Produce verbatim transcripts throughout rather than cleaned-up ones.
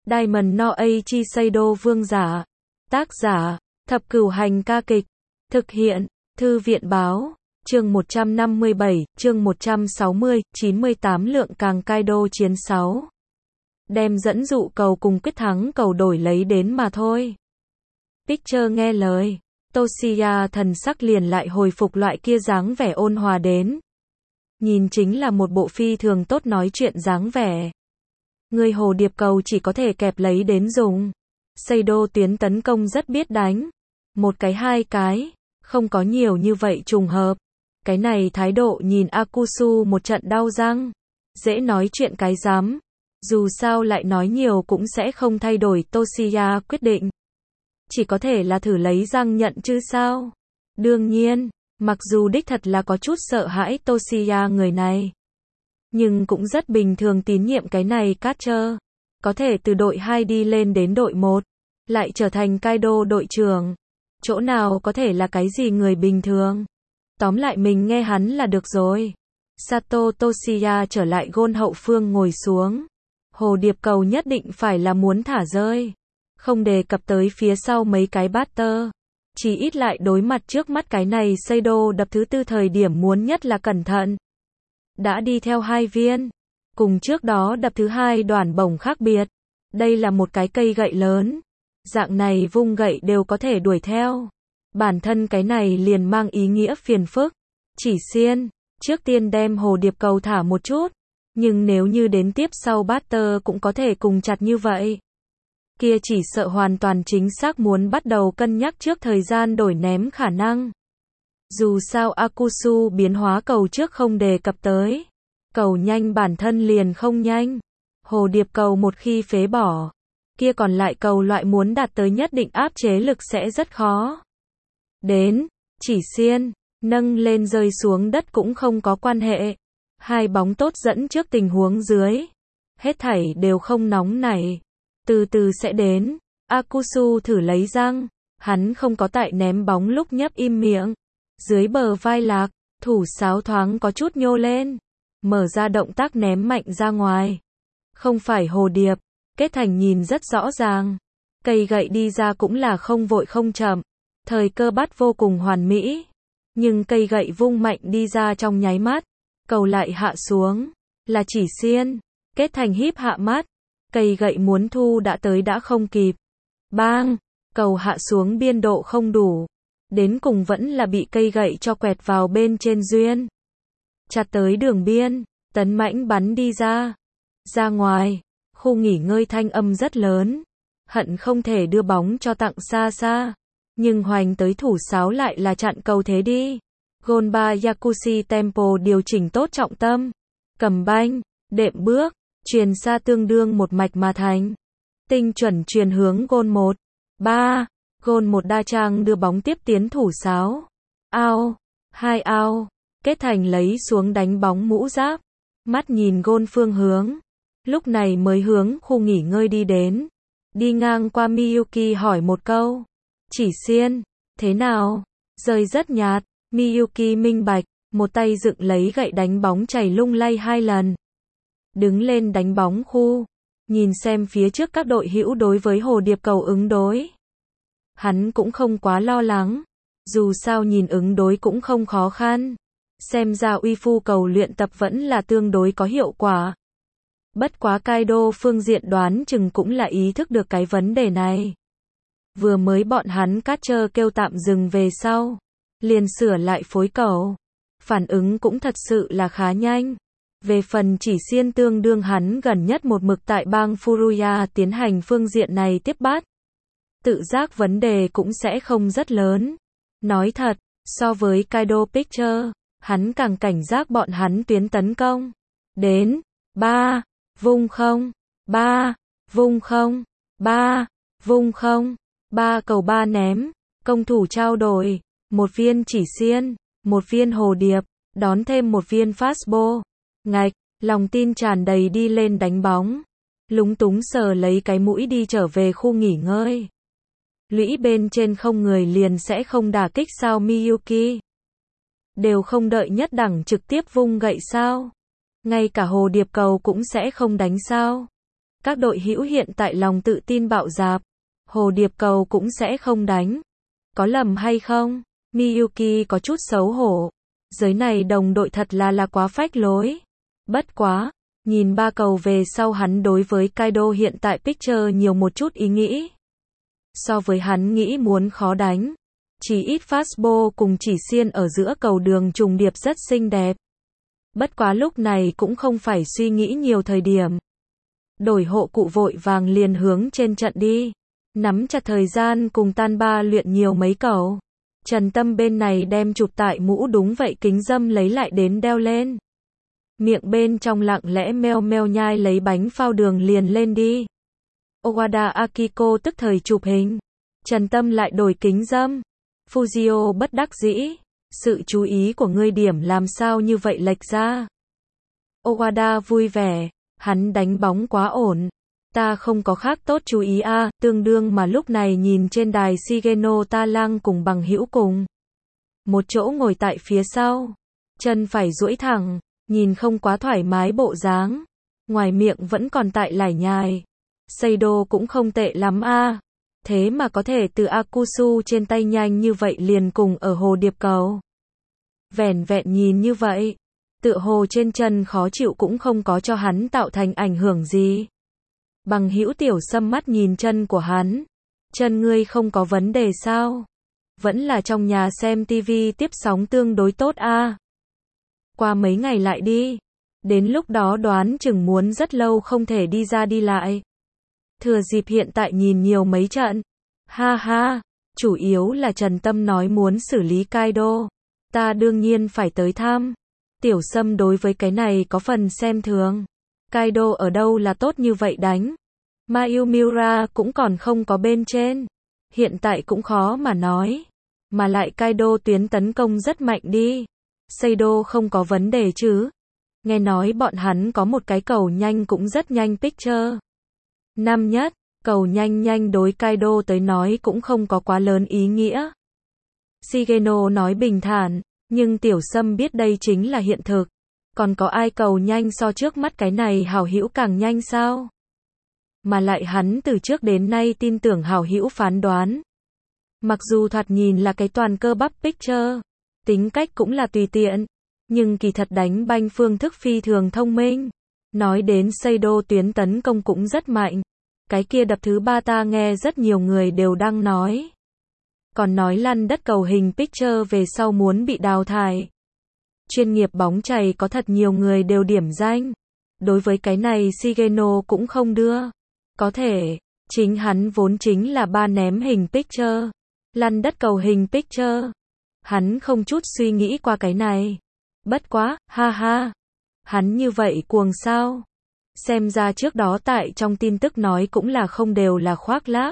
Diamond no Eiichi Seido vương giả. Tác giả, Thập Cửu Hành ca kịch. Thực hiện, Thư viện báo. Chương một trăm năm mươi bảy, chương một trăm sáu mươi, chín mươi tám lượng càng Kaido chiến sáu. Đem dẫn dụ cầu cùng quyết thắng cầu đổi lấy đến mà thôi. Picture nghe lời. Toshiya thần sắc liền lại hồi phục loại kia dáng vẻ ôn hòa đến. Nhìn chính là một bộ phi thường tốt nói chuyện dáng vẻ. Người hồ điệp cầu chỉ có thể kẹp lấy đến dùng. Seido tuyến tấn công rất biết đánh. Một cái hai cái, không có nhiều như vậy trùng hợp. Cái này thái độ nhìn Akusu một trận đau răng. Dễ nói chuyện cái dám. Dù sao lại nói nhiều cũng sẽ không thay đổi Toshiya quyết định. Chỉ có thể là thử lấy răng nhận chứ sao. Đương nhiên, mặc dù đích thật là có chút sợ hãi Toshiya người này. Nhưng cũng rất bình thường tín nhiệm cái này Catcher. Có thể từ đội hai đi lên đến đội một. Lại trở thành Kaido đội trưởng. Chỗ nào có thể là cái gì người bình thường. Tóm lại mình nghe hắn là được rồi. Sato Toshiya trở lại gôn hậu phương ngồi xuống. Hồ điệp cầu nhất định phải là muốn thả rơi. Không đề cập tới phía sau mấy cái batter. Chỉ ít lại đối mặt trước mắt cái này Seido đập thứ tư thời điểm muốn nhất là cẩn thận. Đã đi theo hai viên. Cùng trước đó đập thứ hai đoàn bổng khác biệt. Đây là một cái cây gậy lớn. Dạng này vung gậy đều có thể đuổi theo. Bản thân cái này liền mang ý nghĩa phiền phức. Chỉ xiên, trước tiên đem hồ điệp cầu thả một chút. Nhưng nếu như đến tiếp sau batter cũng có thể cùng chặt như vậy. Kia chỉ sợ hoàn toàn chính xác muốn bắt đầu cân nhắc trước thời gian đổi ném khả năng. Dù sao Akusu biến hóa cầu trước không đề cập tới. Cầu nhanh bản thân liền không nhanh. Hồ điệp cầu một khi phế bỏ. Kia còn lại cầu loại muốn đạt tới nhất định áp chế lực sẽ rất khó. Đến, chỉ xiên, nâng lên rơi xuống đất cũng không có quan hệ. Hai bóng tốt dẫn trước tình huống dưới. Hết thảy đều không nóng nảy. Từ từ sẽ đến. Akusu thử lấy răng. Hắn không có tại ném bóng lúc nhấp im miệng. Dưới bờ vai lạc, thủ sáo thoáng có chút nhô lên. Mở ra động tác ném mạnh ra ngoài. Không phải hồ điệp. Kết thành nhìn rất rõ ràng. Cây gậy đi ra cũng là không vội không chậm. Thời cơ bắt vô cùng hoàn mỹ. Nhưng cây gậy vung mạnh đi ra trong nháy mắt. Cầu lại hạ xuống. Là chỉ xiên. Kết thành híp hạ mắt. Cây gậy muốn thu đã tới đã không kịp. Bang! Cầu hạ xuống biên độ không đủ. Đến cùng vẫn là bị cây gậy cho quẹt vào bên trên duyên. Chặt tới đường biên. Tấn mãnh bắn đi ra. Ra ngoài. Khu nghỉ ngơi thanh âm rất lớn. Hận không thể đưa bóng cho tặng xa xa. Nhưng hoành tới thủ sáo lại là chặn cầu thế đi. Gonba Yakushi Tempo điều chỉnh tốt trọng tâm. Cầm banh, đệm bước, truyền xa tương đương một mạch mà thành. Tinh chuẩn truyền hướng gôn một. ba. Gôn một đa trang đưa bóng tiếp tiến thủ sáo. Ao. Hai ao. Kết thành lấy xuống đánh bóng mũ giáp. Mắt nhìn gôn phương hướng. Lúc này mới hướng khu nghỉ ngơi đi đến. Đi ngang qua Miyuki hỏi một câu. Chỉ xiên, thế nào? Rơi rất nhạt. Miyuki minh bạch, một tay dựng lấy gậy đánh bóng chảy lung lay hai lần. Đứng lên đánh bóng khu. Nhìn xem phía trước các đội hữu đối với hồ điệp cầu ứng đối. Hắn cũng không quá lo lắng. Dù sao nhìn ứng đối cũng không khó khăn. Xem ra uy phu cầu luyện tập vẫn là tương đối có hiệu quả. Bất quá Kaido phương diện đoán chừng cũng là ý thức được cái vấn đề này. Vừa mới bọn hắn Catcher kêu tạm dừng về sau. Liền sửa lại phối cầu. Phản ứng cũng thật sự là khá nhanh. Về phần chỉ xiên tương đương hắn gần nhất một mực tại bang Furuya tiến hành phương diện này tiếp bắt. Tự giác vấn đề cũng sẽ không rất lớn. Nói thật, so với Kaido Picture, hắn càng cảnh giác bọn hắn tuyến tấn công. Đến, ba, vung không, ba, vung không, ba, vung không, ba cầu ba ném, công thủ trao đổi. Một viên chỉ xiên, một viên hồ điệp, đón thêm một viên fastball. Ngạch, lòng tin tràn đầy đi lên đánh bóng. Lúng túng sờ lấy cái mũi đi trở về khu nghỉ ngơi. Lũy bên trên không người liền sẽ không đả kích sao Miyuki? Đều không đợi nhất đẳng trực tiếp vung gậy sao? Ngay cả hồ điệp cầu cũng sẽ không đánh sao? Các đội hữu hiện tại lòng tự tin bạo dạp. Hồ Điệp Cầu cũng sẽ không đánh. Có lầm hay không? Miyuki có chút xấu hổ. Giới này đồng đội thật là là quá phách lối. Bất quá, nhìn ba cầu về sau hắn đối với Kaido hiện tại picture nhiều một chút ý nghĩ. So với hắn nghĩ muốn khó đánh. Chỉ ít fastball cùng chỉ xiên ở giữa cầu đường trùng điệp rất xinh đẹp. Bất quá lúc này cũng không phải suy nghĩ nhiều thời điểm. Đổi hộ cụ vội vàng liền hướng trên trận đi. Nắm chặt thời gian cùng tan ba luyện nhiều mấy cầu. Trần Tâm bên này đem chụp tại mũ đúng vậy kính dâm lấy lại đến đeo lên. Miệng bên trong lặng lẽ meo meo nhai lấy bánh phao đường liền lên đi. Owada Akiko tức thời chụp hình. Trần Tâm lại đổi kính dâm. Fujio bất đắc dĩ. Sự chú ý của ngươi điểm làm sao như vậy lệch ra. Owada vui vẻ. Hắn đánh bóng quá ổn. Ta không có khác tốt chú ý a, à, tương đương mà lúc này nhìn trên đài Shigeno ta lang cùng bằng hữu cùng. Một chỗ ngồi tại phía sau. Chân phải duỗi thẳng, nhìn không quá thoải mái bộ dáng. Ngoài miệng vẫn còn tại lải nhải. Seido cũng không tệ lắm a. À. Thế mà có thể từ Akusu trên tay nhanh như vậy liền cùng ở Hồ Điệp Cầu. Vẻn vẹn nhìn như vậy. Tựa hồ trên chân khó chịu cũng không có cho hắn tạo thành ảnh hưởng gì. Bằng hữu Tiểu Sâm mắt nhìn chân của hắn. Chân ngươi không có vấn đề sao? Vẫn là trong nhà xem tivi tiếp sóng tương đối tốt a. À? Qua mấy ngày lại đi. Đến lúc đó đoán chừng muốn rất lâu không thể đi ra đi lại. Thừa dịp hiện tại nhìn nhiều mấy trận. Ha ha, chủ yếu là Trần Tâm nói muốn xử lý Kaido. Ta đương nhiên phải tới thăm. Tiểu Sâm đối với cái này có phần xem thường. Kaido ở đâu là tốt như vậy đánh. Mayumura cũng còn không có bên trên. Hiện tại cũng khó mà nói. Mà lại Kaido tuyến tấn công rất mạnh đi. Seido không có vấn đề chứ. Nghe nói bọn hắn có một cái cầu nhanh cũng rất nhanh picture. Năm nhất, cầu nhanh nhanh đối Kaido tới nói cũng không có quá lớn ý nghĩa. Shigeno nói bình thản, nhưng Tiểu Sâm biết đây chính là hiện thực. Còn có ai cầu nhanh so trước mắt cái này hảo hữu càng nhanh sao? Mà lại hắn từ trước đến nay tin tưởng hảo hữu phán đoán. Mặc dù thoạt nhìn là cái toàn cơ bắp picture, tính cách cũng là tùy tiện, nhưng kỳ thật đánh banh phương thức phi thường thông minh. Nói đến Seido tuyến tấn công cũng rất mạnh. Cái kia đập thứ ba ta nghe rất nhiều người đều đang nói. Còn nói lăn đất cầu hình picture về sau muốn bị đào thải. Chuyên nghiệp bóng chày có thật nhiều người đều điểm danh. Đối với cái này Shigeno cũng không đưa. Có thể, chính hắn vốn chính là ba ném hình picture. Lăn đất cầu hình picture. Hắn không chút suy nghĩ qua cái này. Bất quá, ha ha. Hắn như vậy cuồng sao? Xem ra trước đó tại trong tin tức nói cũng là không đều là khoác lác.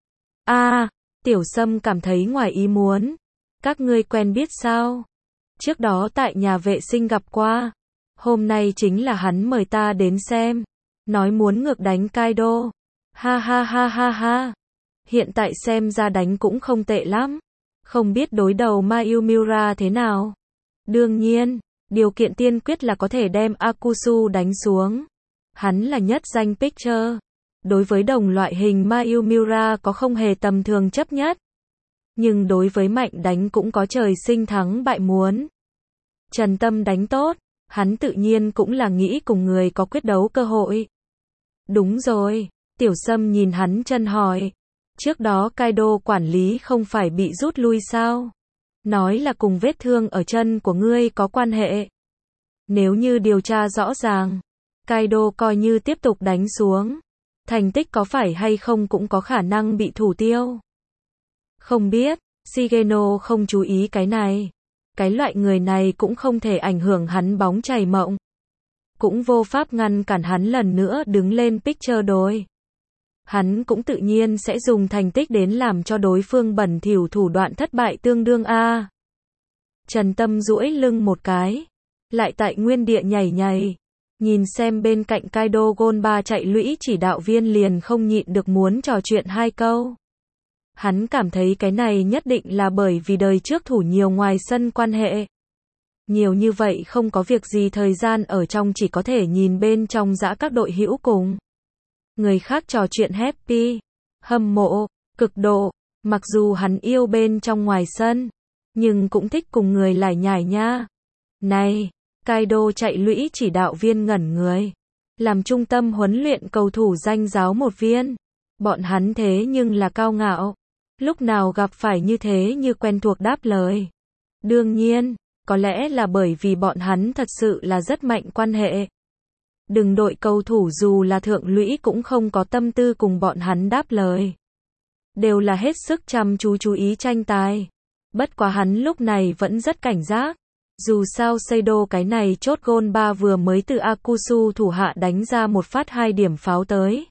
A, à, Tiểu Sâm cảm thấy ngoài ý muốn. Các ngươi quen biết sao? Trước đó tại nhà vệ sinh gặp qua. Hôm nay chính là hắn mời ta đến xem. Nói muốn ngược đánh Kaido. Ha ha ha ha ha. Hiện tại xem ra đánh cũng không tệ lắm. Không biết đối đầu Mayumura thế nào. Đương nhiên, điều kiện tiên quyết là có thể đem Akusu đánh xuống. Hắn là nhất danh picture. Đối với đồng loại hình Mayumura có không hề tầm thường chấp nhất. Nhưng đối với mạnh đánh cũng có trời sinh thắng bại muốn. Trần Tâm đánh tốt, hắn tự nhiên cũng là nghĩ cùng người có quyết đấu cơ hội. Đúng rồi, Tiểu Sâm nhìn hắn chân hỏi. Trước đó Kaido quản lý không phải bị rút lui sao? Nói là cùng vết thương ở chân của ngươi có quan hệ. Nếu như điều tra rõ ràng, Kaido coi như tiếp tục đánh xuống. Thành tích có phải hay không cũng có khả năng bị thủ tiêu. Không biết, Shigeno không chú ý cái này. Cái loại người này cũng không thể ảnh hưởng hắn bóng chày mộng. Cũng vô pháp ngăn cản hắn lần nữa đứng lên picture đối. Hắn cũng tự nhiên sẽ dùng thành tích đến làm cho đối phương bẩn thỉu thủ đoạn thất bại tương đương a. Trần Tâm duỗi lưng một cái, lại tại nguyên địa nhảy nhảy, nhìn xem bên cạnh Kaido Gonba chạy lũy chỉ đạo viên liền không nhịn được muốn trò chuyện hai câu. Hắn cảm thấy cái này nhất định là bởi vì đời trước thủ nhiều ngoài sân quan hệ. Nhiều như vậy không có việc gì thời gian ở trong chỉ có thể nhìn bên trong dã các đội hữu cùng. người khác trò chuyện happy, hâm mộ, cực độ, mặc dù hắn yêu bên trong ngoài sân, nhưng cũng thích cùng người lải nhải nha. Này, Kaido chạy lũy chỉ đạo viên ngẩn người, làm trung tâm huấn luyện cầu thủ danh giáo một viên. Bọn hắn thế nhưng là cao ngạo, lúc nào gặp phải như thế như quen thuộc đáp lời. Đương nhiên, có lẽ là bởi vì bọn hắn thật sự là rất mạnh quan hệ. Đừng đội cầu thủ dù là thượng lũy cũng không có tâm tư cùng bọn hắn đáp lời. Đều là hết sức chăm chú chú ý tranh tài. Bất quá hắn lúc này vẫn rất cảnh giác. Dù sao Seido cái này chốt gôn ba vừa mới từ Akusu thủ hạ đánh ra một phát hai điểm pháo tới.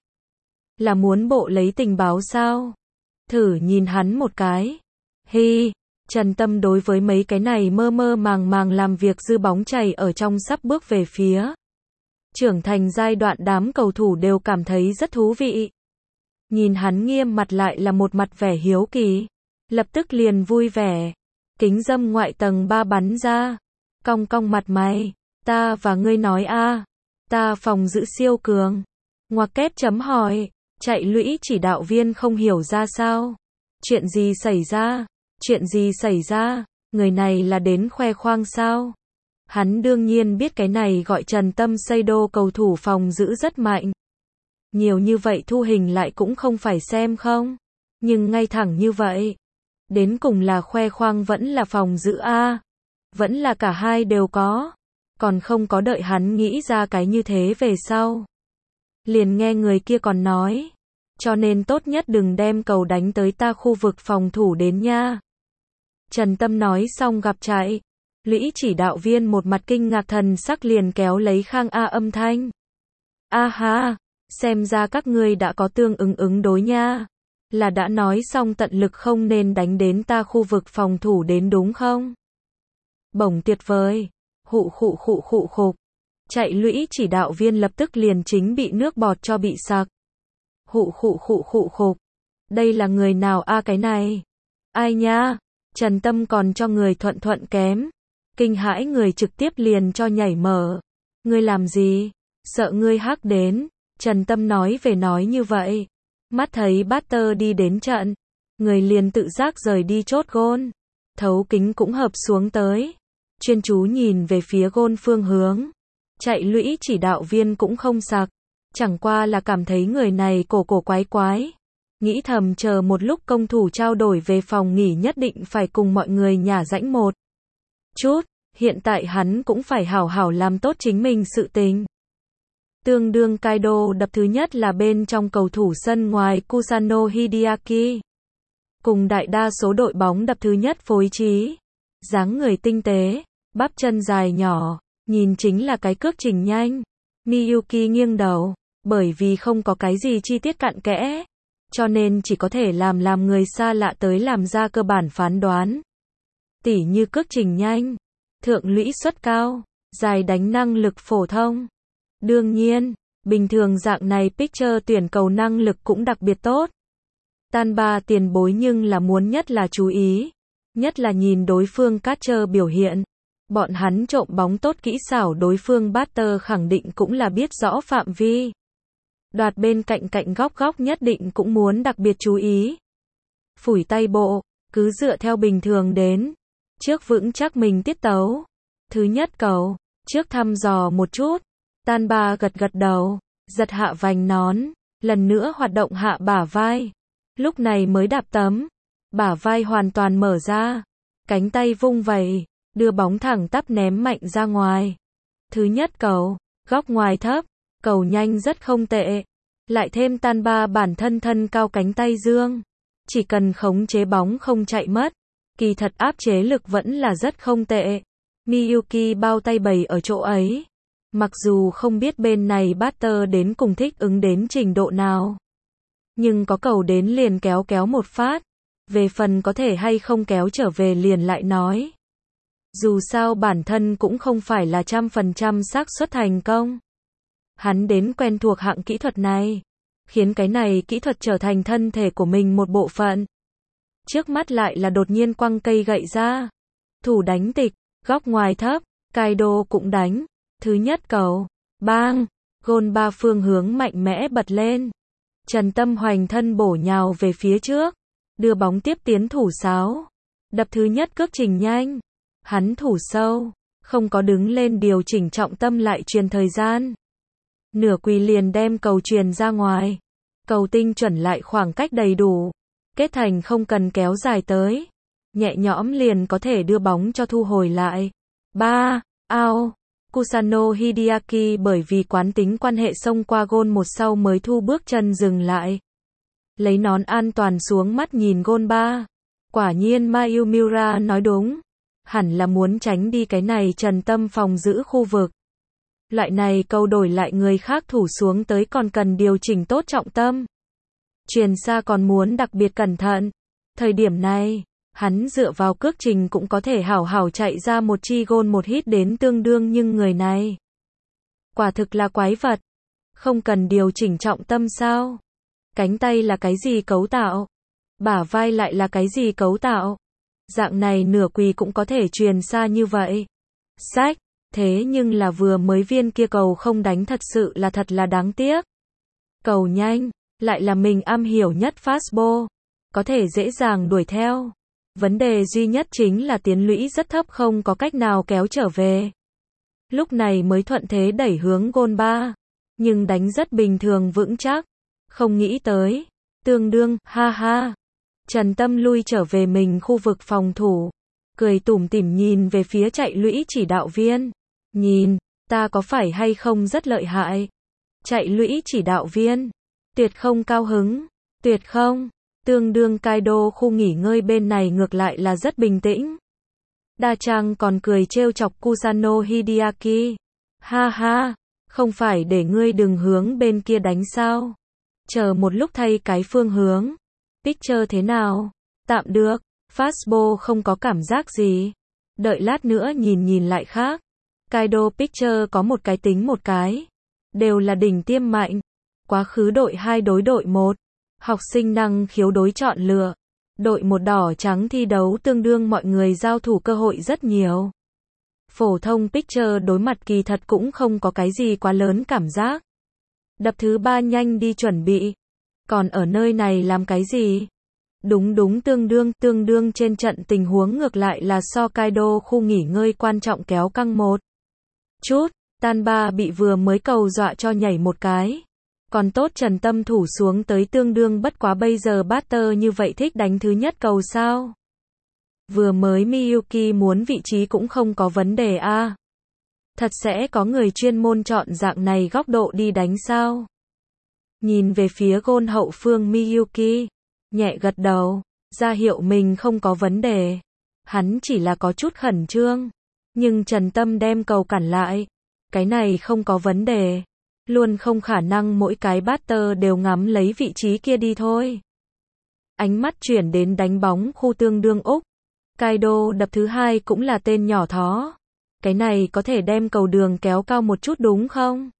Là muốn bộ lấy tình báo sao? Thử nhìn hắn một cái. Hi, Trần Tâm đối với mấy cái này mơ mơ màng màng làm việc dư bóng chảy ở trong sắp bước về phía trưởng thành giai đoạn, đám cầu thủ đều cảm thấy rất thú vị. Nhìn hắn nghiêm mặt lại là một mặt vẻ hiếu kỳ, lập tức liền vui vẻ. Kính dâm ngoại tầng ba bắn ra, cong cong mặt mày, ta và ngươi nói a, ta phòng giữ siêu cường. Ngoặc kép chấm hỏi, chạy lũy chỉ đạo viên không hiểu ra sao. Chuyện gì xảy ra? Chuyện gì xảy ra? Người này là đến khoe khoang sao? Hắn đương nhiên biết cái này gọi Trần Tâm Seido cầu thủ phòng giữ rất mạnh. Nhiều như vậy thu hình lại cũng không phải xem không. Nhưng ngay thẳng như vậy. Đến cùng là khoe khoang vẫn là phòng giữ a, vẫn là cả hai đều có. Còn không có đợi hắn nghĩ ra cái như thế về sau. Liền nghe người kia còn nói. Cho nên tốt nhất đừng đem cầu đánh tới ta khu vực phòng thủ đến nha. Trần Tâm nói xong gặp chạy. Lũy chỉ đạo viên một mặt kinh ngạc thần sắc liền kéo lấy Khang A âm thanh. A ha, xem ra các ngươi đã có tương ứng ứng đối nha. Là đã nói xong tận lực không nên đánh đến ta khu vực phòng thủ đến đúng không? Bổng tuyệt vời. Hụ khụ khụ khụ khục. Chạy lũy chỉ đạo viên lập tức liền chính bị nước bọt cho bị sặc. Hụ khụ khụ khụ khục. Đây là người nào a cái này? Ai nha? Trần Tâm còn cho người thuận thuận kém. Kinh hãi người trực tiếp liền cho nhảy mở. Ngươi làm gì? Sợ ngươi hắc đến. Trần Tâm nói về nói như vậy. Mắt thấy Butter đi đến trận. Người liền tự giác rời đi chốt gôn. Thấu kính cũng hợp xuống tới. Chuyên chú nhìn về phía gôn phương hướng. Chạy lũy chỉ đạo viên cũng không sặc. Chẳng qua là cảm thấy người này cổ cổ quái quái. Nghĩ thầm chờ một lúc công thủ trao đổi về phòng nghỉ nhất định phải cùng mọi người nhả rãnh một chút. Hiện tại hắn cũng phải hảo hảo làm tốt chính mình sự tình. Tương đương Kaido đập thứ nhất là bên trong cầu thủ sân ngoài Kusano Hideaki. Cùng đại đa số đội bóng đập thứ nhất phối trí. Dáng người tinh tế, bắp chân dài nhỏ, nhìn chính là cái cước trình nhanh. Miyuki nghiêng đầu, bởi vì không có cái gì chi tiết cặn kẽ, cho nên chỉ có thể làm làm người xa lạ tới làm ra cơ bản phán đoán. Tỉ như cước trình nhanh, thượng lũy suất cao, dài đánh năng lực phổ thông. Đương nhiên, bình thường dạng này picture tuyển cầu năng lực cũng đặc biệt tốt. Tan ba tiền bối nhưng là muốn nhất là chú ý, nhất là nhìn đối phương catcher biểu hiện. Bọn hắn trộm bóng tốt kỹ xảo đối phương batter khẳng định cũng là biết rõ phạm vi. Đoạt bên cạnh cạnh góc góc nhất định cũng muốn đặc biệt chú ý. Phủi tay bộ, cứ dựa theo bình thường đến. Trước vững chắc mình tiết tấu. Thứ nhất cầu, trước thăm dò một chút. Tan ba gật gật đầu, giật hạ vành nón, lần nữa hoạt động hạ bả vai. Lúc này mới đạp tấm, bả vai hoàn toàn mở ra, cánh tay vung vẩy, đưa bóng thẳng tắp ném mạnh ra ngoài. Thứ nhất cầu, góc ngoài thấp, cầu nhanh rất không tệ. Lại thêm Tan ba bản thân thân cao cánh tay dương. Chỉ cần khống chế bóng không chạy mất, kỳ thật áp chế lực vẫn là rất không tệ. Miyuki bao tay bày ở chỗ ấy. Mặc dù không biết bên này batter đến cùng thích ứng đến trình độ nào. Nhưng có cầu đến liền kéo kéo một phát. Về phần có thể hay không kéo trở về liền lại nói. Dù sao bản thân cũng không phải là trăm phần trăm xác suất thành công. Hắn đến quen thuộc hạng kỹ thuật này. Khiến cái này kỹ thuật trở thành thân thể của mình một bộ phận. Trước mắt lại là đột nhiên quăng cây gậy ra. Thủ đánh tịch, góc ngoài thấp, Kaido cũng đánh. Thứ nhất cầu, bang, gôn ba phương hướng mạnh mẽ bật lên. Trần Tâm hoành thân bổ nhào về phía trước, đưa bóng tiếp tiến thủ sáo. Đập thứ nhất cước trình nhanh. Hắn thủ sâu, không có đứng lên điều chỉnh trọng tâm lại truyền thời gian. Nửa quỳ liền đem cầu truyền ra ngoài. Cầu tinh chuẩn lại khoảng cách đầy đủ. Kết thành không cần kéo dài tới. Nhẹ nhõm liền có thể đưa bóng cho thu hồi lại. ba. Out. Kusano Hideaki bởi vì quán tính quan hệ xông qua gôn một sau mới thu bước chân dừng lại. Lấy nón an toàn xuống mắt nhìn gôn ba. Quả nhiên Mayumura nói đúng. Hẳn là muốn tránh đi cái này Trần Tâm phòng giữ khu vực. Loại này câu đổi lại người khác thủ xuống tới còn cần điều chỉnh tốt trọng tâm. Truyền xa còn muốn đặc biệt cẩn thận. Thời điểm này, hắn dựa vào cước trình cũng có thể hảo hảo chạy ra một chi gôn một hít đến tương đương nhưng người này. Quả thực là quái vật. Không cần điều chỉnh trọng tâm sao? Cánh tay là cái gì cấu tạo? Bả vai lại là cái gì cấu tạo? Dạng này nửa quỳ cũng có thể truyền xa như vậy. Sách, thế nhưng là vừa mới viên kia cầu không đánh thật sự là thật là đáng tiếc. Cầu nhanh, lại là mình am hiểu nhất fastball. Có thể dễ dàng đuổi theo. Vấn đề duy nhất chính là tiến lũy rất thấp không có cách nào kéo trở về. Lúc này mới thuận thế đẩy hướng gôn ba. Nhưng đánh rất bình thường vững chắc. Không nghĩ tới. Tương đương, ha ha. Trần Tâm lui trở về mình khu vực phòng thủ. Cười tủm tỉm nhìn về phía chạy lũy chỉ đạo viên. Nhìn, ta có phải hay không rất lợi hại? Chạy lũy chỉ đạo viên. Tuyệt không cao hứng. Tuyệt không. Tương đương Kaido khu nghỉ ngơi bên này ngược lại là rất bình tĩnh. Đa Trang còn cười trêu chọc Kusano Hideaki. Ha ha, không phải để ngươi đừng hướng bên kia đánh sao? Chờ một lúc thay cái phương hướng. Picture thế nào? Tạm được, fastball không có cảm giác gì. Đợi lát nữa nhìn nhìn lại khác. Kaido Picture có một cái tính một cái. Đều là đỉnh tiêm mạnh. Quá khứ đội hai đối đội một. Học sinh năng khiếu đối chọn lựa. Đội một đỏ trắng thi đấu tương đương mọi người giao thủ cơ hội rất nhiều. Phổ thông Picture đối mặt kỳ thật cũng không có cái gì quá lớn cảm giác. Đập thứ ba nhanh đi chuẩn bị. Còn ở nơi này làm cái gì? Đúng đúng tương đương, tương đương trên trận tình huống ngược lại là so Kaido khu nghỉ ngơi quan trọng kéo căng một chút, tan ba bị vừa mới cầu dọa cho nhảy một cái. Còn tốt Trần Tâm thủ xuống tới tương đương bất quá bây giờ batter như vậy thích đánh thứ nhất cầu sao? Vừa mới Miyuki muốn vị trí cũng không có vấn đề a. À. Thật sẽ có người chuyên môn chọn dạng này góc độ đi đánh sao? Nhìn về phía gôn hậu phương Miyuki, nhẹ gật đầu, ra hiệu mình không có vấn đề. Hắn chỉ là có chút khẩn trương, nhưng Trần Tâm đem cầu cản lại. Cái này không có vấn đề, luôn không khả năng mỗi cái batter đều ngắm lấy vị trí kia đi thôi. Ánh mắt chuyển đến đánh bóng khu tương đương Úc. Kaido đập thứ hai cũng là tên nhỏ thó. Cái này có thể đem cầu đường kéo cao một chút đúng không?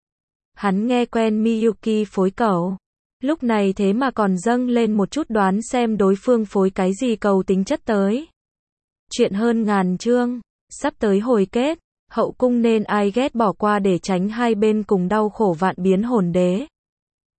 Hắn nghe quen Miyuki phối cầu. Lúc này thế mà còn dâng lên một chút đoán xem đối phương phối cái gì cầu tính chất tới. Chuyện hơn ngàn chương. Sắp tới hồi kết. Hậu cung nên ai ghét bỏ qua để tránh hai bên cùng đau khổ vạn biến hồn đế.